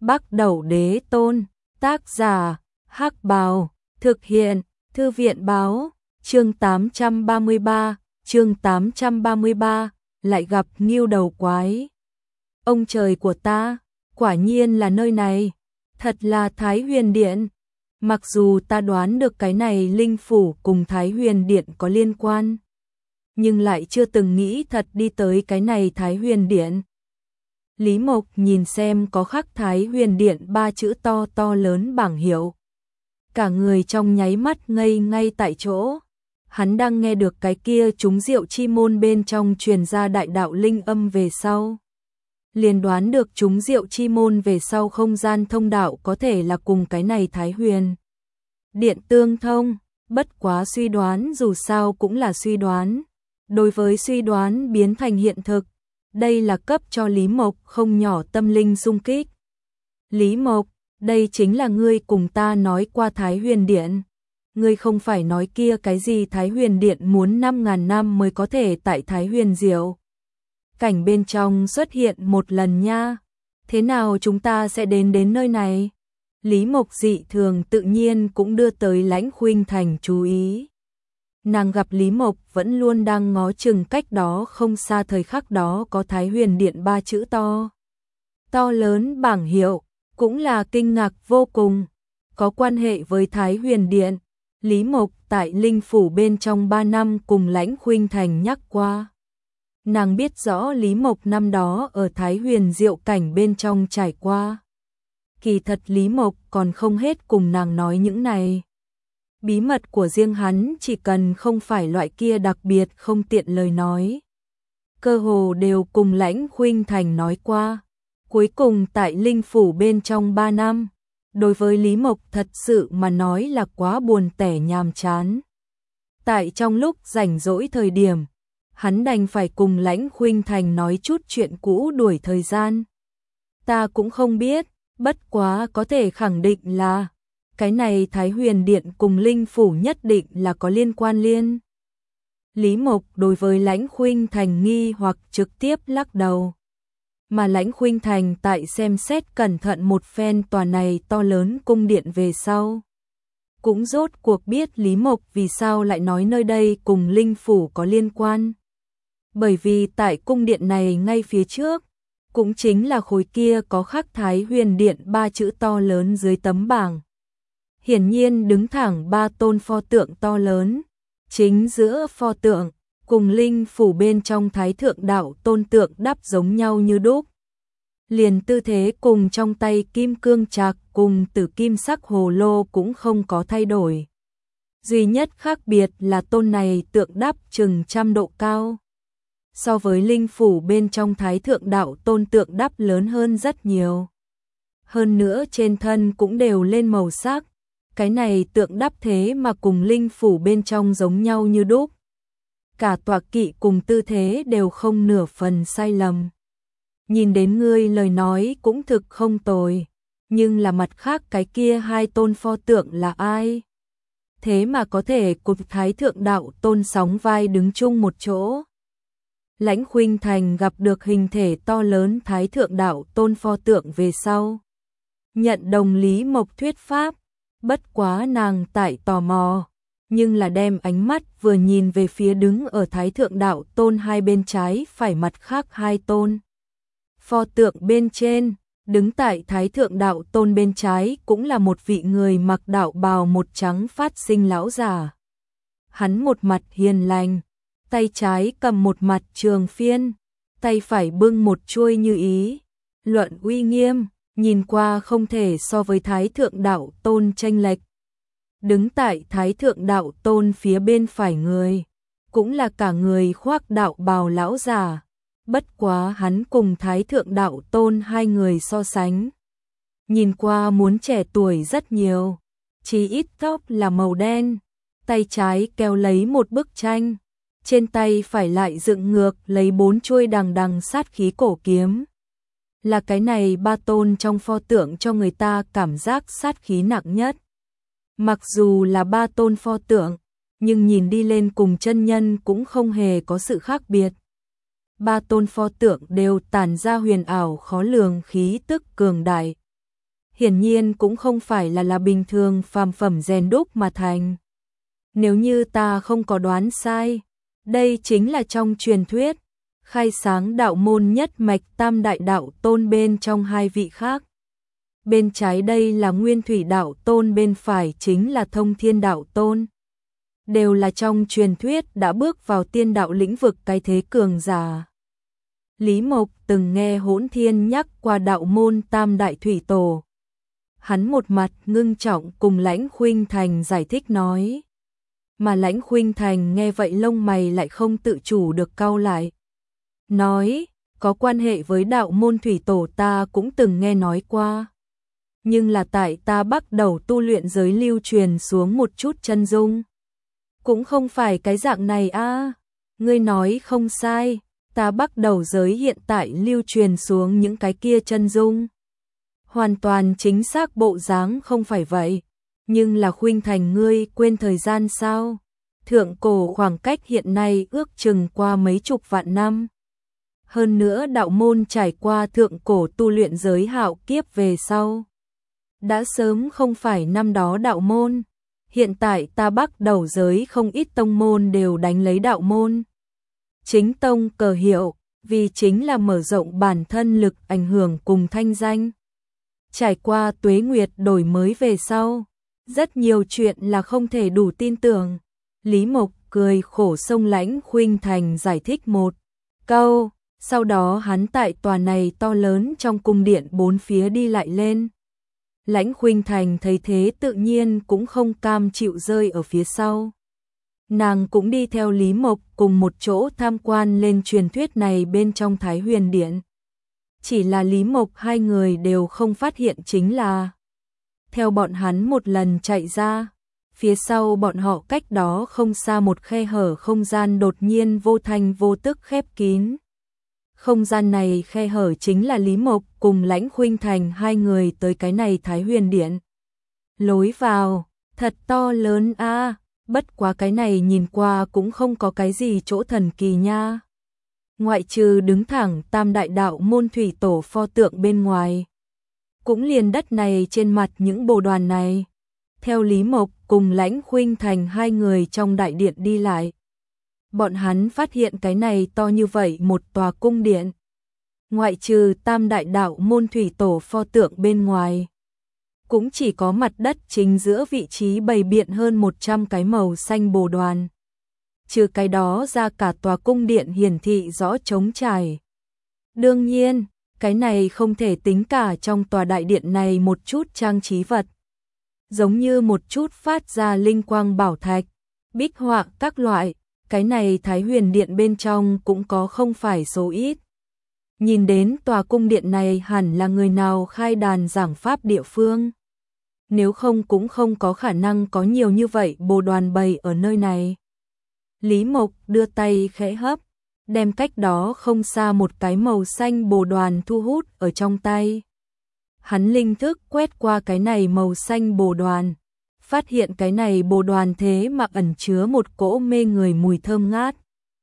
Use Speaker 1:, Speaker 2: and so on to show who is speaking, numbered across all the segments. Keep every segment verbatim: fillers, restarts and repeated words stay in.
Speaker 1: Bắc Đẩu Đế Tôn, tác giả, Hắc Bào, thực hiện, Thư viện báo, chương tám trăm ba mươi ba, chương tám trăm ba mươi ba, lại gặp Ngưu Đầu Quái. Ông trời của ta, quả nhiên là nơi này, thật là Thái Huyền Điện. Mặc dù ta đoán được cái này linh phủ cùng Thái Huyền Điện có liên quan, nhưng lại chưa từng nghĩ thật đi tới cái này Thái Huyền Điện. Lý Mộc nhìn xem có khắc Thái Huyền Điện ba chữ to to lớn bảng hiệu. Cả người trong nháy mắt ngây ngay tại chỗ. Hắn đang nghe được cái kia trúng rượu chi môn bên trong truyền ra đại đạo linh âm về sau. Liền đoán được trúng rượu chi môn về sau không gian thông đạo có thể là cùng cái này Thái Huyền Điện tương thông, bất quá suy đoán dù sao cũng là suy đoán. Đối với suy đoán biến thành hiện thực, đây là cấp cho Lý Mộc không nhỏ tâm linh xung kích. Lý Mộc, đây chính là ngươi cùng ta nói qua Thái Huyền Điện. Ngươi không phải nói kia cái gì Thái Huyền Điện muốn năm ngàn năm mới có thể tại Thái Huyền Diệu cảnh bên trong xuất hiện một lần nha. Thế nào chúng ta sẽ đến đến nơi này? Lý Mộc dị thường tự nhiên cũng đưa tới Lãnh Khuynh Thành chú ý. Nàng gặp Lý Mộc vẫn luôn đang ngó chừng cách đó không xa thời khắc đó có Thái Huyền Điện ba chữ to. To lớn bảng hiệu, cũng là kinh ngạc vô cùng. Có quan hệ với Thái Huyền Điện, Lý Mộc tại linh phủ bên trong ba năm cùng Lãnh Khuynh Thành nhắc qua. Nàng biết rõ Lý Mộc năm đó ở Thái Huyền Diệu cảnh bên trong trải qua. Kỳ thật Lý Mộc còn không hết cùng nàng nói những này. Bí mật của riêng hắn chỉ cần không phải loại kia đặc biệt không tiện lời nói. Cơ hồ đều cùng Lãnh Khuynh Thành nói qua. Cuối cùng tại linh phủ bên trong ba năm, đối với Lý Mộc thật sự mà nói là quá buồn tẻ nhàm chán. Tại trong lúc rảnh rỗi thời điểm, hắn đành phải cùng Lãnh Khuynh Thành nói chút chuyện cũ đuổi thời gian. Ta cũng không biết, bất quá có thể khẳng định là cái này Thái Huyền Điện cùng linh phủ nhất định là có liên quan liên. Lý Mộc đối với Lãnh Khuynh Thành nghi hoặc trực tiếp lắc đầu. Mà Lãnh Khuynh Thành tại xem xét cẩn thận một phen tòa này to lớn cung điện về sau. Cũng rốt cuộc biết Lý Mộc vì sao lại nói nơi đây cùng linh phủ có liên quan. Bởi vì tại cung điện này ngay phía trước, cũng chính là khối kia có khắc Thái Huyền Điện ba chữ to lớn dưới tấm bảng. Hiển nhiên đứng thẳng ba tôn pho tượng to lớn, chính giữa pho tượng, cùng linh phủ bên trong Thái Thượng Đạo Tôn tượng đắp giống nhau như đúc. Liền tư thế cùng trong tay kim cương trạc cùng tử kim sắc hồ lô cũng không có thay đổi. Duy nhất khác biệt là tôn này tượng đắp chừng trăm độ cao. So với linh phủ bên trong Thái Thượng Đạo Tôn tượng đắp lớn hơn rất nhiều. Hơn nữa trên thân cũng đều lên màu sắc. Cái này tượng đắp thế mà cùng linh phủ bên trong giống nhau như đúc. Cả tọa kỵ cùng tư thế đều không nửa phần sai lầm. Nhìn đến ngươi lời nói cũng thực không tồi, nhưng là mặt khác cái kia hai tôn pho tượng là ai? Thế mà có thể cùng Thái Thượng Đạo Tôn sóng vai đứng chung một chỗ. Lãnh Khuynh Thành gặp được hình thể to lớn Thái Thượng Đạo Tôn pho tượng về sau. Nhận đồng Lý Mộc thuyết pháp, bất quá nàng tại tò mò, nhưng là đem ánh mắt vừa nhìn về phía đứng ở Thái Thượng Đạo Tôn hai bên trái phải mặt khác hai tôn. Pho tượng bên trên, đứng tại Thái Thượng Đạo Tôn bên trái cũng là một vị người mặc đạo bào một trắng phát sinh lão già. Hắn một mặt hiền lành, tay trái cầm một mặt trường phiên, tay phải bưng một chuôi như ý. Luận uy nghiêm, nhìn qua không thể so với Thái Thượng Đạo Tôn chênh lệch. Đứng tại Thái Thượng Đạo Tôn phía bên phải người, cũng là cả người khoác đạo bào lão già. Bất quá hắn cùng Thái Thượng Đạo Tôn hai người so sánh. Nhìn qua muốn trẻ tuổi rất nhiều, chỉ ít tóc là màu đen, tay trái kéo lấy một bức tranh, trên tay phải lại dựng ngược lấy bốn chuôi đằng đằng sát khí cổ kiếm. Là cái này ba tôn trong pho tượng cho người ta cảm giác sát khí nặng nhất. Mặc dù là ba tôn pho tượng, nhưng nhìn đi lên cùng chân nhân cũng không hề có sự khác biệt. Ba tôn pho tượng đều tản ra huyền ảo khó lường khí tức cường đại. hiển nhiên cũng không phải là là bình thường phàm phẩm rèn đúc mà thành. Nếu như ta không có đoán sai, đây chính là trong truyền thuyết, khai sáng đạo môn nhất mạch tam đại đạo tôn bên trong hai vị khác. Bên trái đây là Nguyên Thủy đạo tôn, bên phải chính là Thông Thiên đạo tôn. Đều là trong truyền thuyết đã bước vào tiên đạo lĩnh vực cái thế cường giả. Lý Mộc từng nghe Hỗn Thiên nhắc qua đạo môn tam đại thủy tổ. Hắn một mặt ngưng trọng cùng Lãnh Khuynh Thành giải thích nói. Mà Lãnh Khuynh Thành nghe vậy lông mày lại không tự chủ được cau lại. Nói, có quan hệ với đạo môn thủy tổ ta cũng từng nghe nói qua. Nhưng là tại ta bắt đầu tu luyện giới lưu truyền xuống một chút chân dung. Cũng không phải cái dạng này a. Ngươi nói không sai, ta bắt đầu giới hiện tại lưu truyền xuống những cái kia chân dung. Hoàn toàn chính xác bộ dáng không phải vậy. Nhưng là Khuynh Thành, ngươi quên thời gian sao? Thượng cổ khoảng cách hiện nay ước chừng qua mấy chục vạn năm. Hơn nữa đạo môn trải qua thượng cổ tu luyện giới hạo kiếp về sau. Đã sớm không phải năm đó đạo môn. Hiện tại ta bắt đầu giới không ít tông môn đều đánh lấy đạo môn. Chính tông cờ hiệu, vì chính là mở rộng bản thân lực ảnh hưởng cùng thanh danh. Trải qua tuế nguyệt đổi mới về sau, rất nhiều chuyện là không thể đủ tin tưởng. Lý Mộc cười khổ xông Lãnh Khuynh Thành giải thích một câu, sau đó hắn tại tòa này to lớn trong cung điện bốn phía đi lại lên. Lãnh Khuynh Thành thấy thế tự nhiên cũng không cam chịu rơi ở phía sau. Nàng cũng đi theo Lý Mộc cùng một chỗ tham quan lên truyền thuyết này bên trong Thái Huyền Điện. Chỉ là Lý Mộc hai người đều không phát hiện chính là theo bọn hắn một lần chạy ra, phía sau bọn họ cách đó không xa một khe hở không gian đột nhiên vô thanh vô tức khép kín. Không gian này khe hở chính là Lý Mộc cùng Lãnh Khuynh Thành hai người tới cái này Thái Huyền Điện. Lối vào, thật to lớn a, bất quá cái này nhìn qua cũng không có cái gì chỗ thần kỳ nha. Ngoại trừ đứng thẳng tam đại đạo môn thủy tổ pho tượng bên ngoài. Cũng liền đất này trên mặt những bồ đoàn này. Theo Lý Mộc cùng Lãnh Khuynh Thành hai người trong đại điện đi lại. Bọn hắn phát hiện cái này to như vậy một tòa cung điện. Ngoại trừ tam đại đạo môn thủy tổ pho tượng bên ngoài. Cũng chỉ có mặt đất chính giữa vị trí bày biện hơn một trăm cái màu xanh bồ đoàn. Trừ cái đó ra cả tòa cung điện hiển thị rõ trống trải. Đương nhiên, cái này không thể tính cả trong tòa đại điện này một chút trang trí vật. Giống như một chút phát ra linh quang bảo thạch, bích họa các loại, cái này Thái Huyền Điện bên trong cũng có không phải số ít. Nhìn đến tòa cung điện này hẳn là người nào khai đàn giảng pháp địa phương. Nếu không cũng không có khả năng có nhiều như vậy bồ đoàn bày ở nơi này. Lý Mộc đưa tay khẽ hấp, đem cách đó không xa một cái màu xanh bồ đoàn thu hút ở trong tay. Hắn linh thức quét qua cái này màu xanh bồ đoàn, phát hiện cái này bồ đoàn thế mà ẩn chứa một cỗ mê người mùi thơm ngát.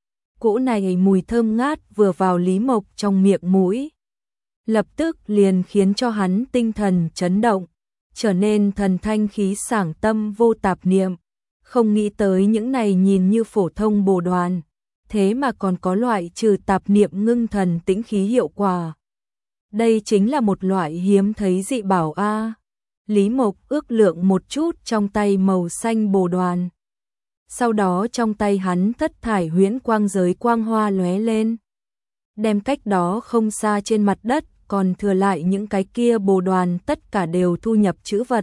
Speaker 1: Cỗ này mùi thơm ngát vừa vào Lý Mộc trong miệng mũi, lập tức liền khiến cho hắn tinh thần chấn động, trở nên thần thanh khí sảng, tâm vô tạp niệm. Không nghĩ tới những này nhìn như phổ thông bồ đoàn, thế mà còn có loại trừ tạp niệm ngưng thần tĩnh khí hiệu quả. Đây chính là một loại hiếm thấy dị bảo a. Lý Mộc ước lượng một chút trong tay màu xanh bồ đoàn. Sau đó trong tay hắn thất thải huyễn quang giới quang hoa lóe lên. Đem cách đó không xa trên mặt đất còn thừa lại những cái kia bồ đoàn tất cả đều thu nhập chữ vật.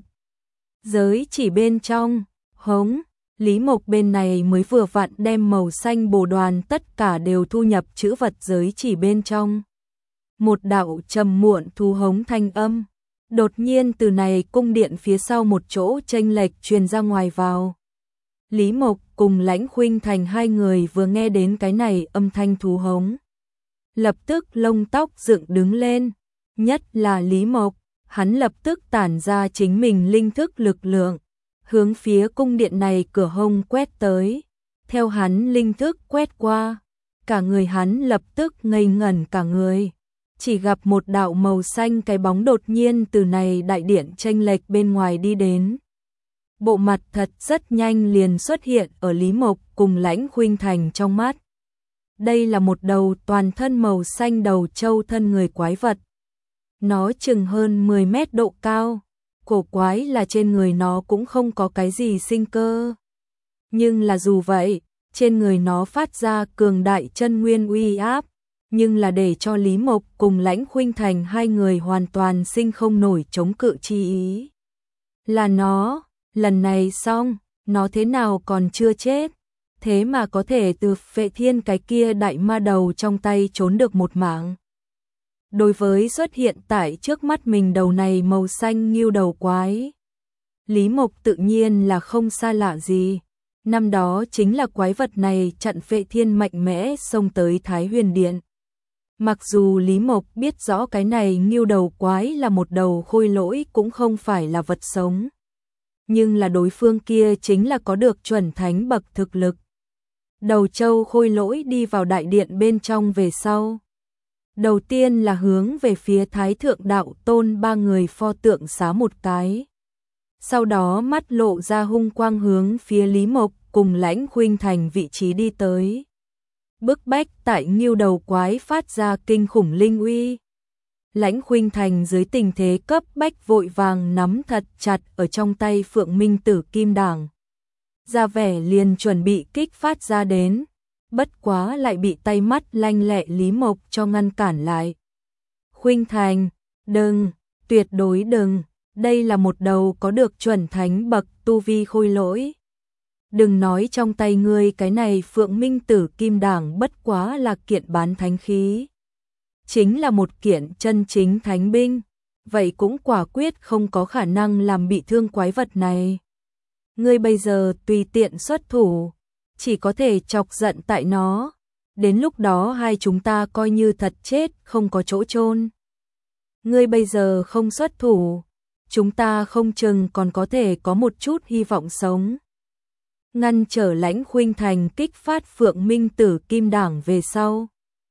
Speaker 1: Giới chỉ bên trong, hống, Lý Mộc bên này mới vừa vặn đem màu xanh bồ đoàn tất cả đều thu nhập chữ vật giới chỉ bên trong. Một đạo trầm muộn thu hống thanh âm, đột nhiên từ này cung điện phía sau một chỗ chênh lệch truyền ra ngoài vào. Lý Mộc cùng Lãnh Khuynh Thành hai người vừa nghe đến cái này âm thanh thu hống, lập tức lông tóc dựng đứng lên, nhất là Lý Mộc, hắn lập tức tản ra chính mình linh thức lực lượng, hướng phía cung điện này cửa hông quét tới. Theo hắn linh thức quét qua, cả người hắn lập tức ngây ngẩn cả người. chỉ gặp một đạo màu xanh cái bóng đột nhiên từ này đại điện chênh lệch bên ngoài đi đến. Bộ mặt thật rất nhanh liền xuất hiện ở Lý Mộc cùng Lãnh Khuynh Thành trong mắt. Đây là một đầu toàn thân màu xanh đầu trâu thân người quái vật. Nó chừng hơn mười mét độ cao, cổ quái là trên người nó cũng không có cái gì sinh cơ. Nhưng là dù vậy, trên người nó phát ra cường đại chân nguyên uy áp, nhưng là để cho Lý Mộc cùng Lãnh Khuynh Thành hai người hoàn toàn sinh không nổi chống cự chi ý. Là nó, lần này xong, nó thế nào còn chưa chết, thế mà có thể từ Phệ Thiên cái kia đại ma đầu trong tay trốn được một mạng. Đối với xuất hiện tại trước mắt mình đầu này màu xanh ngưu đầu quái, Lý Mộc tự nhiên là không xa lạ gì. Năm đó chính là quái vật này chặn Phệ Thiên mạnh mẽ xông tới Thái Huyền Điện. Mặc dù Lý Mộc biết rõ cái này ngưu đầu quái là một đầu khôi lỗi cũng không phải là vật sống, nhưng là đối phương kia chính là có được chuẩn thánh bậc thực lực. Đầu trâu khôi lỗi đi vào đại điện bên trong về sau. Đầu tiên là hướng về phía Thái Thượng Đạo Tôn ba người pho tượng xá một cái. Sau đó mắt lộ ra hung quang hướng phía Lý Mộc cùng Lãnh Khuynh Thành vị trí đi tới. Bức bách tại ngưu đầu quái phát ra kinh khủng linh uy. Lãnh Khuynh Thành dưới tình thế cấp bách vội vàng nắm thật chặt ở trong tay Phượng Minh Tử Kim Đảng. Ra vẻ liền chuẩn bị kích phát ra đến, bất quá lại bị tay mắt lanh lẹ Lý Mộc cho ngăn cản lại. Khuynh Thành, đừng, tuyệt đối đừng, đây là một đầu có được chuẩn thánh bậc tu vi khôi lỗi. Đừng nói trong tay ngươi cái này Phượng Minh Tử Kim Đảng bất quá là kiện bán thánh khí. Chính là một kiện chân chính thánh binh, vậy cũng quả quyết không có khả năng làm bị thương quái vật này. Ngươi bây giờ tùy tiện xuất thủ, chỉ có thể chọc giận tại nó, đến lúc đó hai chúng ta coi như thật chết không có chỗ chôn. Ngươi bây giờ không xuất thủ, chúng ta không chừng còn có thể có một chút hy vọng sống. Ngăn trở Lãnh Khuynh Thành kích phát Phượng Minh Tử Kim Đảng về sau.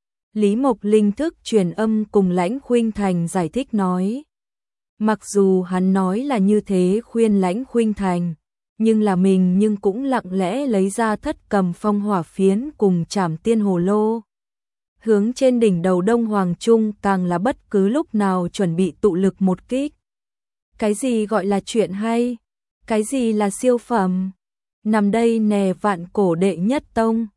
Speaker 1: Lý Mộc linh thức truyền âm cùng Lãnh Khuynh Thành giải thích nói. Mặc dù hắn nói là như thế khuyên Lãnh Khuynh Thành, nhưng là mình nhưng cũng lặng lẽ lấy ra thất cầm phong hỏa phiến cùng trảm tiên hồ lô. Hướng trên đỉnh đầu Đông Hoàng Trung càng là bất cứ lúc nào chuẩn bị tụ lực một kích. Cái gì gọi là chuyện hay? Cái gì là siêu phẩm? Nằm đây nè vạn cổ đệ nhất tông,